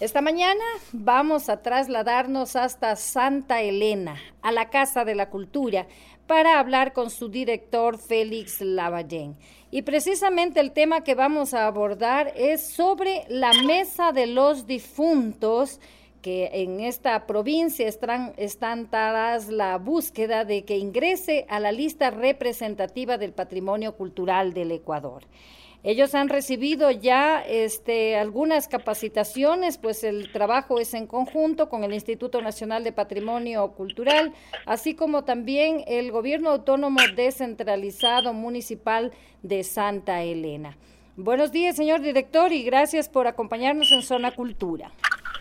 Esta mañana vamos a trasladarnos hasta Santa Elena, a la Casa de la Cultura, para hablar con su director Félix Lavallén. Y precisamente el tema que vamos a abordar es sobre la Mesa de los Difuntos, que en esta provincia están tras la búsqueda de que ingrese a la lista representativa del patrimonio cultural del Ecuador. Ellos han recibido ya algunas capacitaciones, pues el trabajo es en conjunto con el Instituto Nacional de Patrimonio Cultural, así como también el Gobierno Autónomo Descentralizado Municipal de Santa Elena. Buenos días, señor director, y gracias por acompañarnos en Zona Cultura.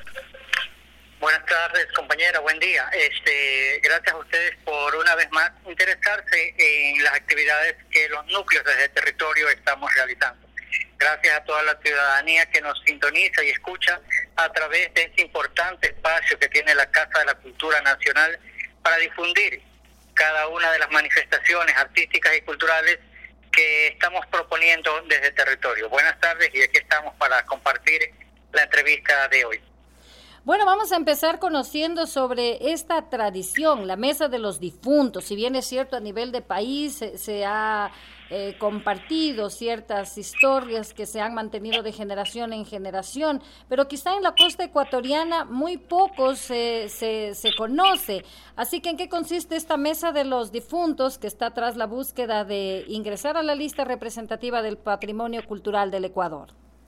Buenas tardes, compañera, buen día. Gracias a ustedes por una vez más interesarse en las actividades que los núcleos desde el territorio estamos realizando. Gracias a toda la ciudadanía que nos sintoniza y escucha a través de este importante espacio que tiene la Casa de la Cultura Nacional para difundir cada una de las manifestaciones artísticas y culturales que estamos proponiendo desde el territorio. Buenas tardes y aquí estamos para compartir la entrevista de hoy. Bueno, vamos a empezar conociendo sobre esta tradición, la Mesa de los Difuntos. Si bien es cierto, a nivel de país se ha compartido ciertas historias que se han mantenido de generación en generación, pero quizá en la costa ecuatoriana muy poco se conoce. Así que, ¿en qué consiste esta Mesa de los Difuntos que está tras la búsqueda de ingresar a la lista representativa del patrimonio cultural del Ecuador?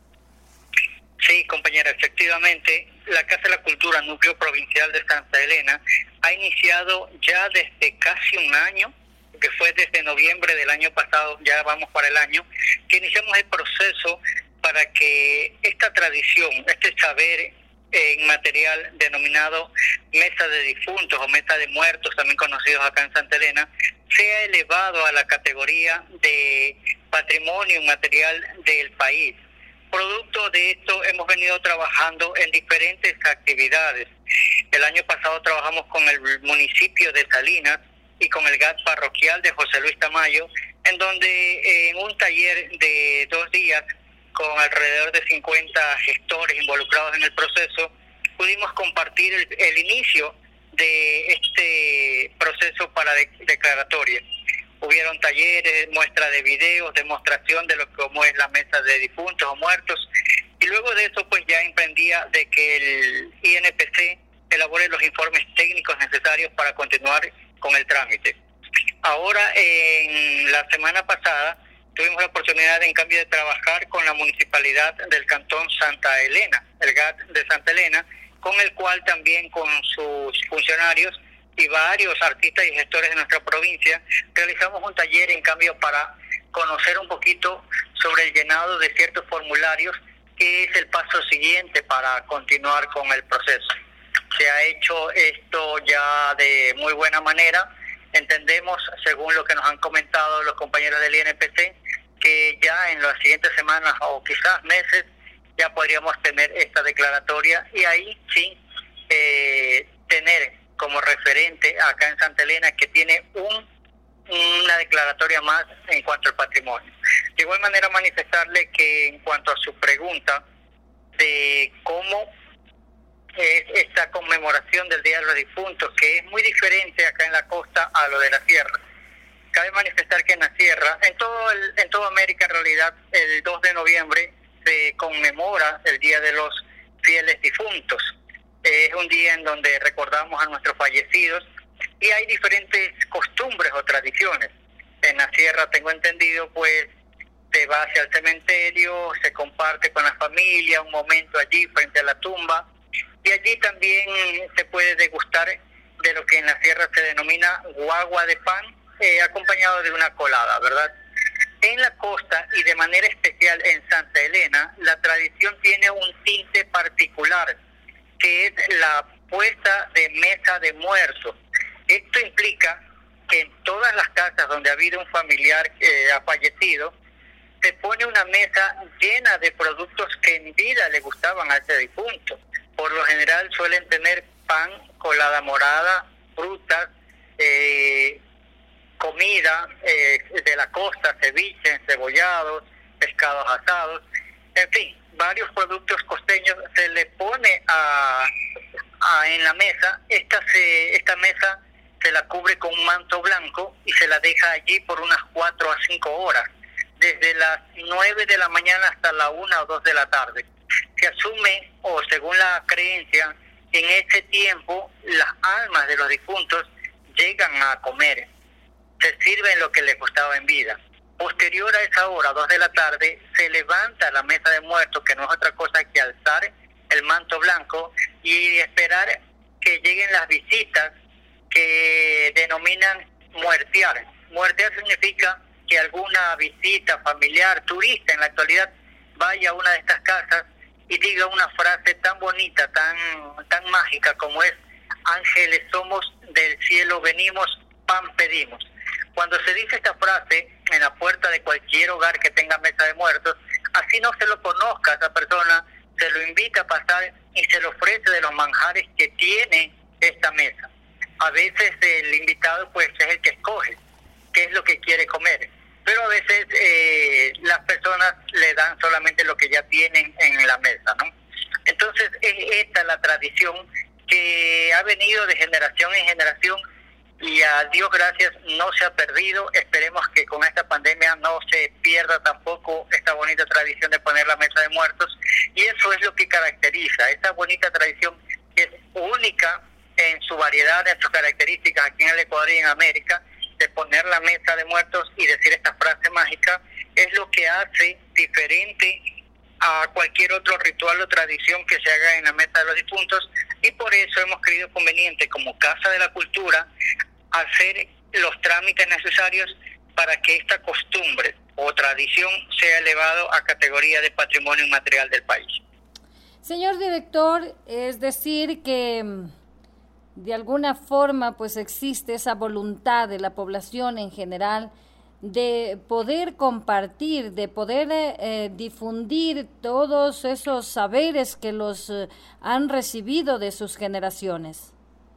Sí, compañera, efectivamente, la Casa de la Cultura Núcleo Provincial de Santa Elena ha iniciado ya desde casi un año, que fue desde noviembre del año pasado, ya vamos para el año, que iniciamos el proceso para que esta tradición, este saber inmaterial denominado Mesa de Difuntos o Mesa de Muertos, también conocidos acá en Santa Elena, sea elevado a la categoría de patrimonio inmaterial del país. Producto de esto hemos venido trabajando en diferentes actividades. El año pasado trabajamos con el municipio de Salinas y con el GAT parroquial de José Luis Tamayo, en donde en un taller de 2 días con alrededor de 50 gestores involucrados en el proceso, pudimos compartir el inicio de este proceso para declaratoria. Hubieron talleres, muestra de videos, demostración de cómo es la mesa de difuntos o muertos. Y luego de eso, pues ya emprendía de que el INPC elabore los informes técnicos necesarios para continuar con el trámite. Ahora, en la semana pasada, tuvimos la oportunidad, en cambio, de trabajar con la municipalidad del Cantón Santa Elena, el GAT de Santa Elena, con el cual también con sus funcionarios y varios artistas y gestores de nuestra provincia, realizamos un taller en cambio para conocer un poquito sobre el llenado de ciertos formularios, que es el paso siguiente para continuar con el proceso. Se ha hecho esto ya de muy buena manera. Entendemos, según lo que nos han comentado los compañeros del INPC, que ya en las siguientes semanas o quizás meses ya podríamos tener esta declaratoria y ahí sí tener como referente acá en Santa Elena que tiene una declaratoria más en cuanto al patrimonio. De igual manera manifestarle que en cuanto a su pregunta de cómo es esta conmemoración del Día de los Difuntos, que es muy diferente acá en la costa a lo de la sierra. Cabe manifestar que en la sierra, en toda América en realidad, el 2 de noviembre se conmemora el Día de los Fieles Difuntos. Es un día en donde recordamos a nuestros fallecidos y hay diferentes costumbres o tradiciones. En la sierra, tengo entendido, pues se va hacia el cementerio, se comparte con la familia un momento allí frente a la tumba y allí también se puede degustar de lo que en la sierra se denomina guagua de pan, acompañado de una colada, ¿verdad? En la costa y de manera especial en Santa Elena, la tradición tiene un tinte particular, que es la puesta de mesa de muertos. Esto implica que en todas las casas donde ha habido un familiar que ha fallecido, se pone una mesa llena de productos que en vida le gustaban a ese difunto. Por lo general suelen tener pan, colada morada, frutas, comida de la costa, ceviche, encebollados, pescados asados, en fin, varios productos costeños se le pone en la mesa. Esta mesa se la cubre con un manto blanco y se la deja allí por unas 4 a 5 horas, desde las 9 de la mañana hasta la 1 o 2 de la tarde. Se asume, o según la creencia, en ese tiempo las almas de los difuntos llegan a comer, se sirven lo que les gustaba en vida. Posterior a esa hora, 2 de la tarde, se levanta la mesa de muertos, que no es otra cosa que alzar el manto blanco y esperar que lleguen las visitas que denominan muertear. Muertear significa que alguna visita familiar, turista en la actualidad, vaya a una de estas casas y diga una frase tan bonita, tan mágica como es: ángeles somos, del cielo venimos, pan pedimos. Cuando se dice esta frase en la puerta de cualquier hogar que tenga mesa de muertos, así no se lo conozca a esa persona, se lo invita a pasar y se le ofrece de los manjares que tiene esta mesa. A veces el invitado pues es el que escoge qué es lo que quiere comer, pero a veces las personas le dan solamente lo que ya tienen en la mesa, ¿no? Entonces es esta la tradición que ha venido de generación en generación y a Dios gracias no se ha perdido. Esperemos que con esta pandemia no se pierda tampoco esta bonita tradición de poner la mesa de muertos, y eso es lo que caracteriza esta bonita tradición, que es única en su variedad, en sus características aquí en el Ecuador y en América, de poner la mesa de muertos y decir esta frase mágica. Es lo que hace diferente a cualquier otro ritual o tradición que se haga en la mesa de los difuntos, y por eso hemos creído conveniente, como Casa de la Cultura, hacer los trámites necesarios para que esta costumbre o tradición sea elevado a categoría de patrimonio inmaterial del país. Señor director, es decir que de alguna forma pues existe esa voluntad de la población en general de poder compartir, de poder difundir todos esos saberes que los han recibido de sus generaciones.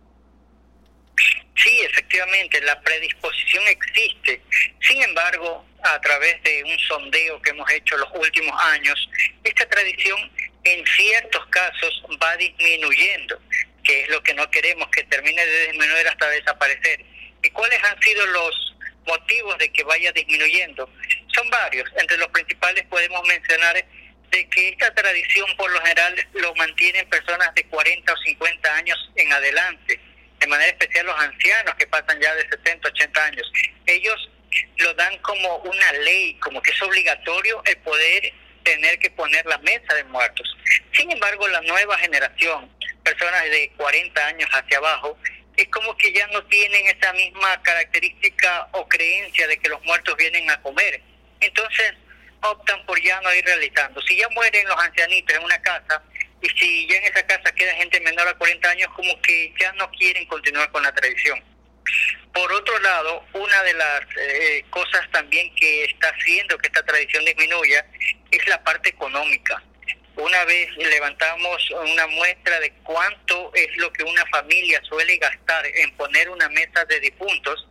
Sí, efectivamente, la predisposición existe. Sin embargo, a través de un sondeo que hemos hecho los últimos años, esta tradición en ciertos casos va disminuyendo, que es lo que no queremos, que termine de disminuir hasta desaparecer. ¿Y cuáles han sido los motivos de que vaya disminuyendo? Son varios. Entre los principales podemos mencionar de que esta tradición por lo general lo mantienen personas de 40 o 50 años en adelante, de manera especial los ancianos que pasan ya de 70, 80 años. Ellos lo dan como una ley, como que es obligatorio el poder tener que poner la mesa de muertos. Sin embargo, la nueva generación, personas de 40 años hacia abajo, es como que ya no tienen esa misma característica o creencia de que los muertos vienen a comer. Entonces optan por ya no ir realizando. Si ya mueren los ancianitos en una casa, y si ya en esa casa queda gente menor a 40 años, como que ya no quieren continuar con la tradición. Por otro lado, una de las cosas también que está haciendo que esta tradición disminuya es la parte económica. Una vez levantamos una muestra de cuánto es lo que una familia suele gastar en poner una mesa de difuntos,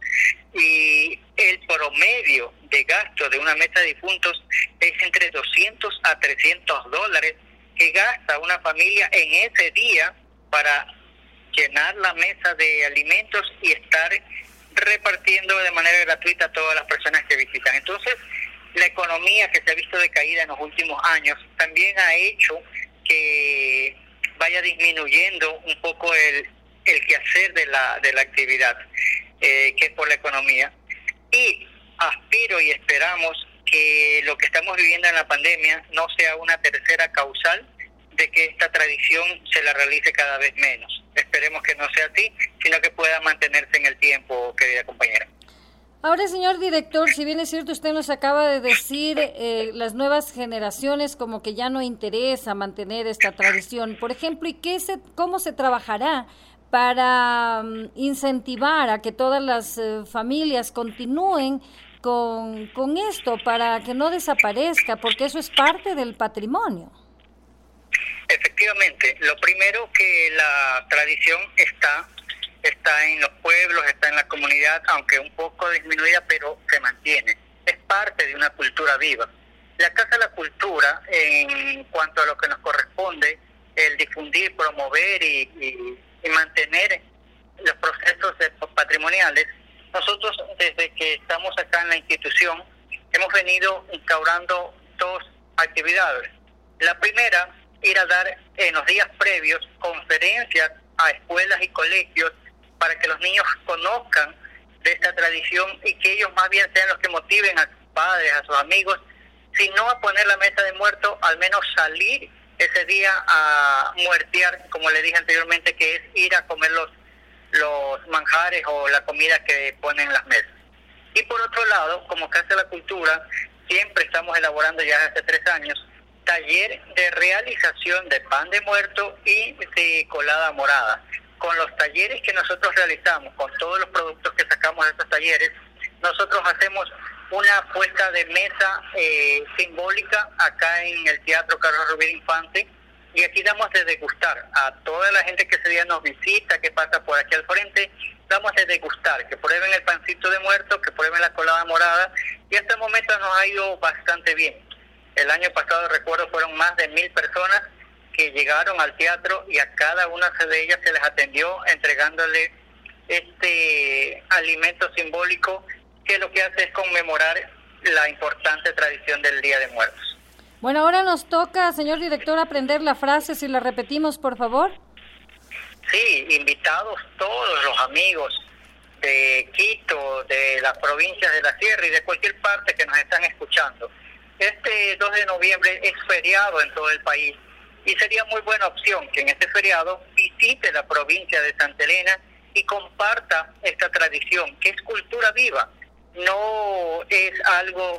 y el promedio de gasto de una mesa de difuntos es entre 200 a 300 dólares que gasta una familia en ese día para llenar la mesa de alimentos y estar repartiendo de manera gratuita a todas las personas que visitan. Entonces, la economía que se ha visto decaída en los últimos años también ha hecho que vaya disminuyendo un poco el quehacer de la actividad, que es por la economía. Y aspiro y esperamos que lo que estamos viviendo en la pandemia no sea una tercera causal de que esta tradición se la realice cada vez menos. Esperemos que no sea así, sino que pueda mantenerse en el tiempo, querida compañera. Ahora, señor director, si bien es cierto, usted nos acaba de decir las nuevas generaciones como que ya no interesa mantener esta tradición. Por ejemplo, ¿y cómo se trabajará para incentivar a que todas las familias continúen con esto, para que no desaparezca, porque eso es parte del patrimonio? Efectivamente, lo primero, que la tradición está en los pueblos, está en la comunidad, aunque un poco disminuida, pero se mantiene. Es parte de una cultura viva. La Casa de la Cultura, en cuanto a lo que nos corresponde, el difundir, promover y mantener los procesos patrimoniales. Nosotros, desde que estamos acá en la institución, hemos venido instaurando dos actividades. La primera, ir a dar en los días previos conferencias a escuelas y colegios para que los niños conozcan de esta tradición y que ellos más bien sean los que motiven a sus padres, a sus amigos, si no a poner la mesa de muertos, al menos salir ese día a muertear, como le dije anteriormente, que es ir a comer los manjares o la comida que ponen en las mesas. Y por otro lado, como Casa de la Cultura, siempre estamos elaborando ya hace 3 años, taller de realización de pan de muerto y de colada morada. Con los talleres que nosotros realizamos, con todos los productos que sacamos de estos talleres, nosotros hacemos una puesta de mesa simbólica acá en el Teatro Carlos Rubén Infante, y aquí damos de degustar a toda la gente que ese día nos visita, que pasa por aquí al frente, damos de degustar, que prueben el pancito de muerto, que prueben la colada morada, y hasta el momento nos ha ido bastante bien. El año pasado, recuerdo, fueron más de 1,000 personas que llegaron al teatro y a cada una de ellas se les atendió entregándole este alimento simbólico que lo que hace es conmemorar la importante tradición del Día de Muertos. Bueno, ahora nos toca, señor director, aprender la frase, si la repetimos, por favor. Sí, invitados todos los amigos de Quito, de las provincias de la Sierra y de cualquier parte que nos están escuchando. Este 2 de noviembre es feriado en todo el país y sería muy buena opción que en este feriado visite la provincia de Santa Elena y comparta esta tradición, que es cultura viva. No es algo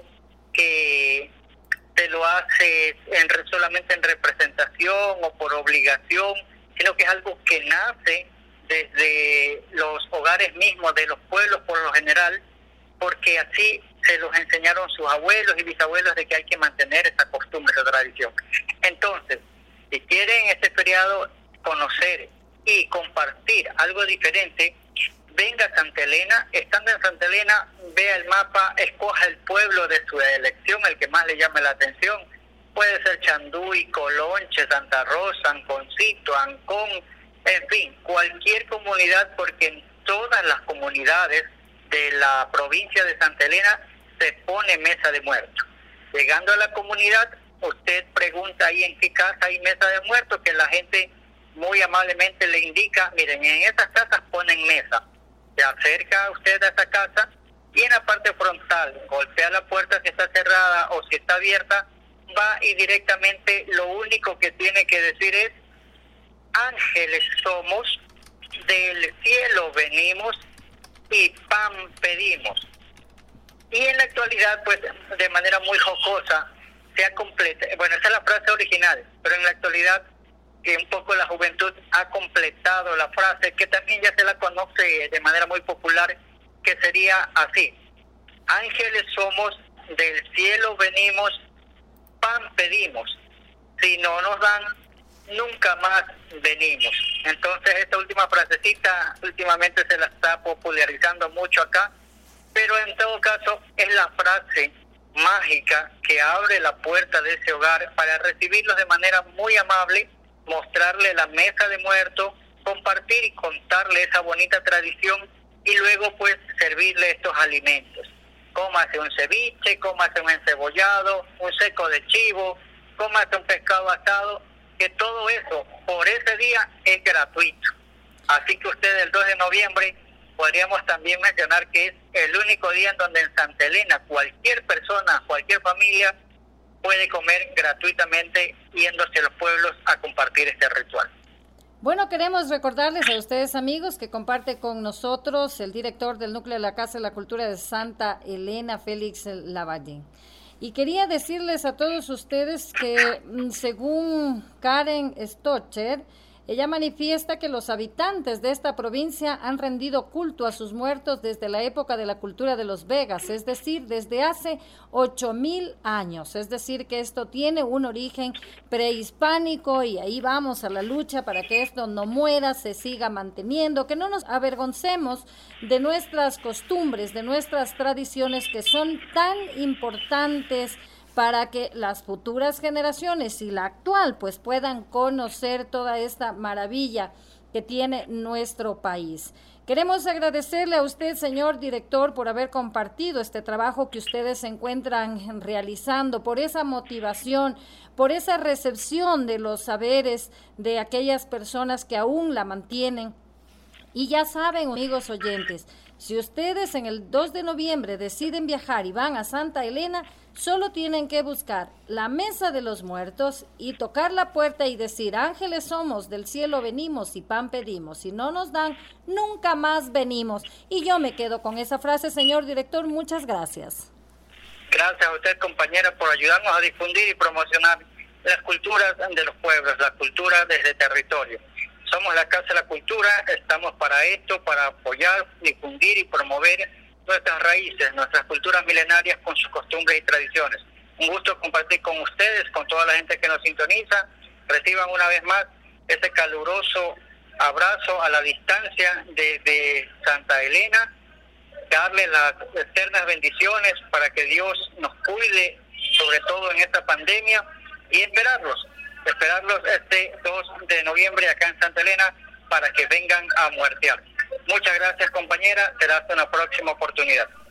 que te lo hace solamente en representación o por obligación, sino que es algo que nace desde los hogares mismos de los pueblos por lo general, porque así se los enseñaron sus abuelos y bisabuelos de que hay que mantener esa costumbre, esa tradición. Entonces, si quieren este feriado conocer y compartir algo diferente, venga a Santa Elena. Estando en Santa Elena, vea el mapa, escoja el pueblo de su elección, el que más le llame la atención. Puede ser Chanduy, Colonche, Santa Rosa, Anconcito, Ancón, en fin, cualquier comunidad, porque en todas las comunidades de la provincia de Santa Elena se pone mesa de muertos. Llegando a la comunidad, usted pregunta ahí en qué casa hay mesa de muertos, que la gente muy amablemente le indica, miren, en esas casas ponen mesa. Se acerca usted a esa casa y en la parte frontal golpea la puerta si está cerrada o si está abierta, va y directamente lo único que tiene que decir es: ángeles somos, del cielo venimos y pan pedimos. Y en la actualidad, pues de manera muy jocosa, se ha completado, bueno, esa es la frase original, pero en la actualidad que un poco la juventud ha completado la frase, que también ya se la conoce de manera muy popular, que sería así: ángeles somos, del cielo venimos, pan pedimos, si no nos dan, nunca más venimos. Entonces esta última frasecita últimamente se la está popularizando mucho acá, pero en todo caso es la frase mágica que abre la puerta de ese hogar para recibirlos de manera muy amable, mostrarle la mesa de muertos, compartir y contarle esa bonita tradición y luego pues servirle estos alimentos. Cómase un ceviche, cómase un encebollado, un seco de chivo, cómase un pescado asado, que todo eso por ese día es gratuito. Así que usted el 2 de noviembre podríamos también mencionar que es el único día en donde en Santa Elena cualquier persona, cualquier familia puede comer gratuitamente yéndose a los pueblos a compartir este ritual. Bueno, queremos recordarles a ustedes, amigos, que comparte con nosotros el director del Núcleo de la Casa de la Cultura de Santa Elena, Félix Lavallén. Y quería decirles a todos ustedes que, según Karen Stocher, ella manifiesta que los habitantes de esta provincia han rendido culto a sus muertos desde la época de la cultura de los Vegas, es decir, desde hace 8,000 años. Es decir, que esto tiene un origen prehispánico y ahí vamos a la lucha para que esto no muera, se siga manteniendo, que no nos avergoncemos de nuestras costumbres, de nuestras tradiciones que son tan importantes para que las futuras generaciones y la actual pues puedan conocer toda esta maravilla que tiene nuestro país. Queremos agradecerle a usted, señor director, por haber compartido este trabajo que ustedes se encuentran realizando, por esa motivación, por esa recepción de los saberes de aquellas personas que aún la mantienen. Y ya saben, amigos oyentes, si ustedes en el 2 de noviembre deciden viajar y van a Santa Elena, solo tienen que buscar la Mesa de los Muertos y tocar la puerta y decir: ángeles somos, del cielo venimos y pan pedimos. Si no nos dan, nunca más venimos. Y yo me quedo con esa frase, señor director. Muchas gracias. Gracias a usted, compañera, por ayudarnos a difundir y promocionar las culturas de los pueblos, la cultura desde territorio. Somos la Casa de la Cultura, estamos para esto, para apoyar, difundir y promover nuestras raíces, nuestras culturas milenarias con sus costumbres y tradiciones. Un gusto compartir con ustedes, con toda la gente que nos sintoniza. Reciban una vez más ese caluroso abrazo a la distancia desde Santa Elena, darle las eternas bendiciones para que Dios nos cuide, sobre todo en esta pandemia, y esperarlos este 2 de noviembre acá en Santa Elena para que vengan a muertear. Muchas gracias, compañera. Será hasta una próxima oportunidad.